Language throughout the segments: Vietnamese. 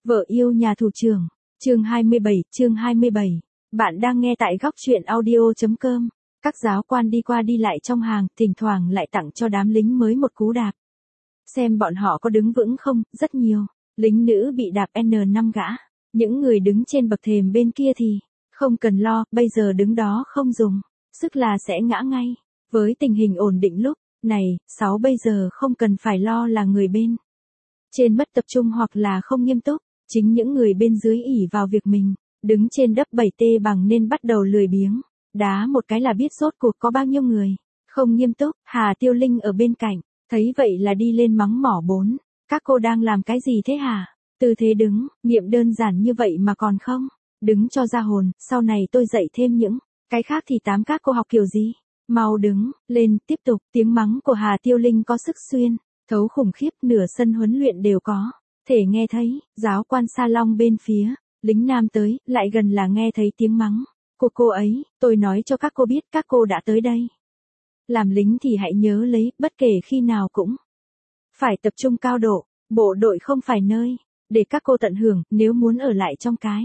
Vợ yêu nhà thủ trưởng. Chương 27. Bạn đang nghe tại góc truyện audio.com. Các giáo quan đi qua đi lại trong hàng, thỉnh thoảng lại tặng cho đám lính mới một cú đạp. Xem bọn họ có đứng vững không, rất nhiều. Lính nữ bị đạp N5 gã. Những người đứng trên bậc thềm bên kia thì, không cần lo, bây giờ đứng đó không dùng. Sức là sẽ ngã ngay. Với tình hình ổn định lúc này, 6 bây giờ không cần phải lo là người bên trên mất tập trung hoặc là không nghiêm túc. Chính những người bên dưới ỷ vào việc mình đứng trên đắp 7T bằng nên bắt đầu lười biếng. Đá một cái là biết rốt cuộc có bao nhiêu người không nghiêm túc. Hà Tiêu Linh ở bên cạnh, thấy vậy là đi lên mắng mỏ 4. Các cô đang làm cái gì thế hả? Tư thế đứng, nghiệm đơn giản như vậy mà còn không đứng cho ra hồn, sau này tôi dạy thêm những cái khác thì các cô học kiểu gì? Mau đứng lên, tiếp tục. Tiếng mắng của Hà Tiêu Linh có sức xuyên thấu khủng khiếp, nửa sân huấn luyện đều có thể nghe thấy. Giáo quan salon bên phía lính nam tới lại gần là nghe thấy tiếng mắng của cô ấy. Tôi nói cho các cô biết, các cô đã tới đây làm lính thì hãy nhớ lấy, bất kể khi nào cũng phải tập trung cao độ. Bộ đội không phải nơi để các cô tận hưởng, nếu muốn ở lại trong cái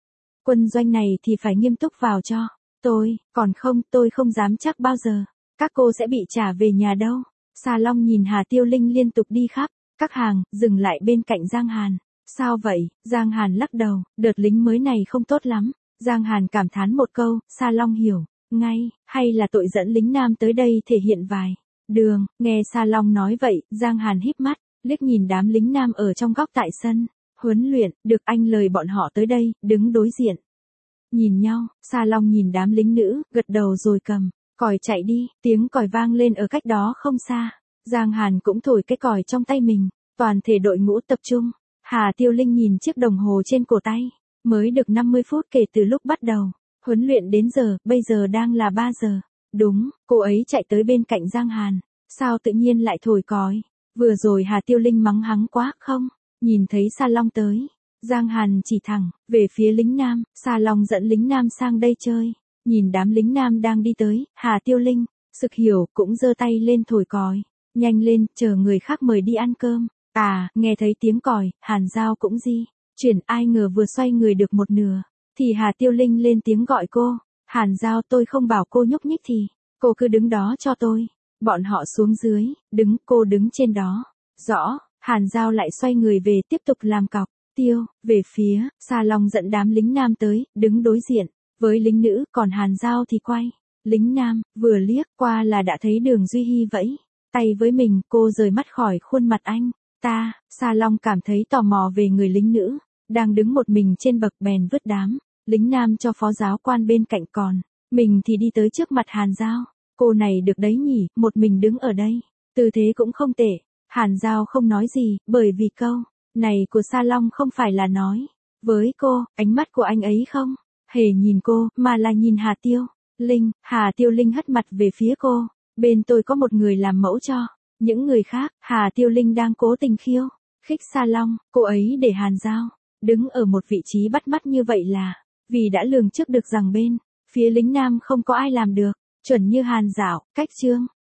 quân doanh này thì phải nghiêm túc vào cho tôi, còn không tôi không dám chắc bao giờ các cô sẽ bị trả về nhà đâu. Salon nhìn Hà Tiêu Linh liên tục đi khắp các hàng, dừng lại bên cạnh Giang Hàn. Sao vậy? Giang Hàn lắc đầu, đợt lính mới này không tốt lắm. Giang Hàn cảm thán một câu, Salon hiểu ngay, hay là tội dẫn lính nam tới đây thể hiện vài đường. Nghe Salon nói vậy, Giang Hàn híp mắt, liếc nhìn đám lính nam ở trong góc tại sân huấn luyện. Được anh, lời bọn họ tới đây, đứng đối diện nhìn nhau. Salon nhìn đám lính nữ, gật đầu rồi cầm còi chạy đi. Tiếng còi vang lên ở cách đó không xa. Giang Hàn cũng thổi cái còi trong tay mình. Toàn thể đội ngũ tập trung. Hà Tiêu Linh nhìn chiếc đồng hồ trên cổ tay. Mới được 50 phút kể từ lúc bắt đầu huấn luyện đến giờ, bây giờ đang là 3 giờ. Đúng, cô ấy chạy tới bên cạnh Giang Hàn. Sao tự nhiên lại thổi còi? Vừa rồi Hà Tiêu Linh mắng hắn quá không? Nhìn thấy Salon tới, Giang Hàn chỉ thẳng về phía lính nam. Salon dẫn lính nam sang đây chơi. Nhìn đám lính nam đang đi tới, Hà Tiêu Linh sực hiểu, cũng giơ tay lên thổi còi. Nhanh lên, chờ người khác mời đi ăn cơm. À, nghe thấy tiếng còi, Hàn Giao cũng di chuyển, ai ngờ vừa xoay người được một nửa thì Hà Tiêu Linh lên tiếng gọi cô. Hàn Giao, tôi không bảo cô nhúc nhích thì cô cứ đứng đó cho tôi. Bọn họ xuống dưới, đứng, cô đứng trên đó. Rõ. Hàn Giao lại xoay người về tiếp tục làm cọc tiêu. Về phía Salon dẫn đám lính nam tới, đứng đối diện với lính nữ, còn Hàn Giao thì quay lính nam, vừa liếc qua là đã thấy Đường Duy Hy vẫy tay với mình. Cô rời mắt khỏi khuôn mặt anh ta. Salon cảm thấy tò mò về người lính nữ đang đứng một mình trên bậc, bèn vứt đám lính nam cho phó giáo quan bên cạnh, còn mình thì đi tới trước mặt Hàn Giao. Cô này được đấy nhỉ, một mình đứng ở đây, tư thế cũng không tệ. Hàn Giao không nói gì, bởi vì câu này của Salon không phải là nói với cô. Ánh mắt của anh ấy không hề nhìn cô, mà là nhìn Hà Tiêu Linh. Hà Tiêu Linh hất mặt về phía cô. Bên tôi có một người làm mẫu cho những người khác. Hà Tiêu Linh đang cố tình khiêu khích Salon. Cô ấy để Hàn Giao đứng ở một vị trí bắt mắt như vậy là vì đã lường trước được rằng bên phía lính nam không có ai làm được chuẩn như Hàn Dạo. Cách chương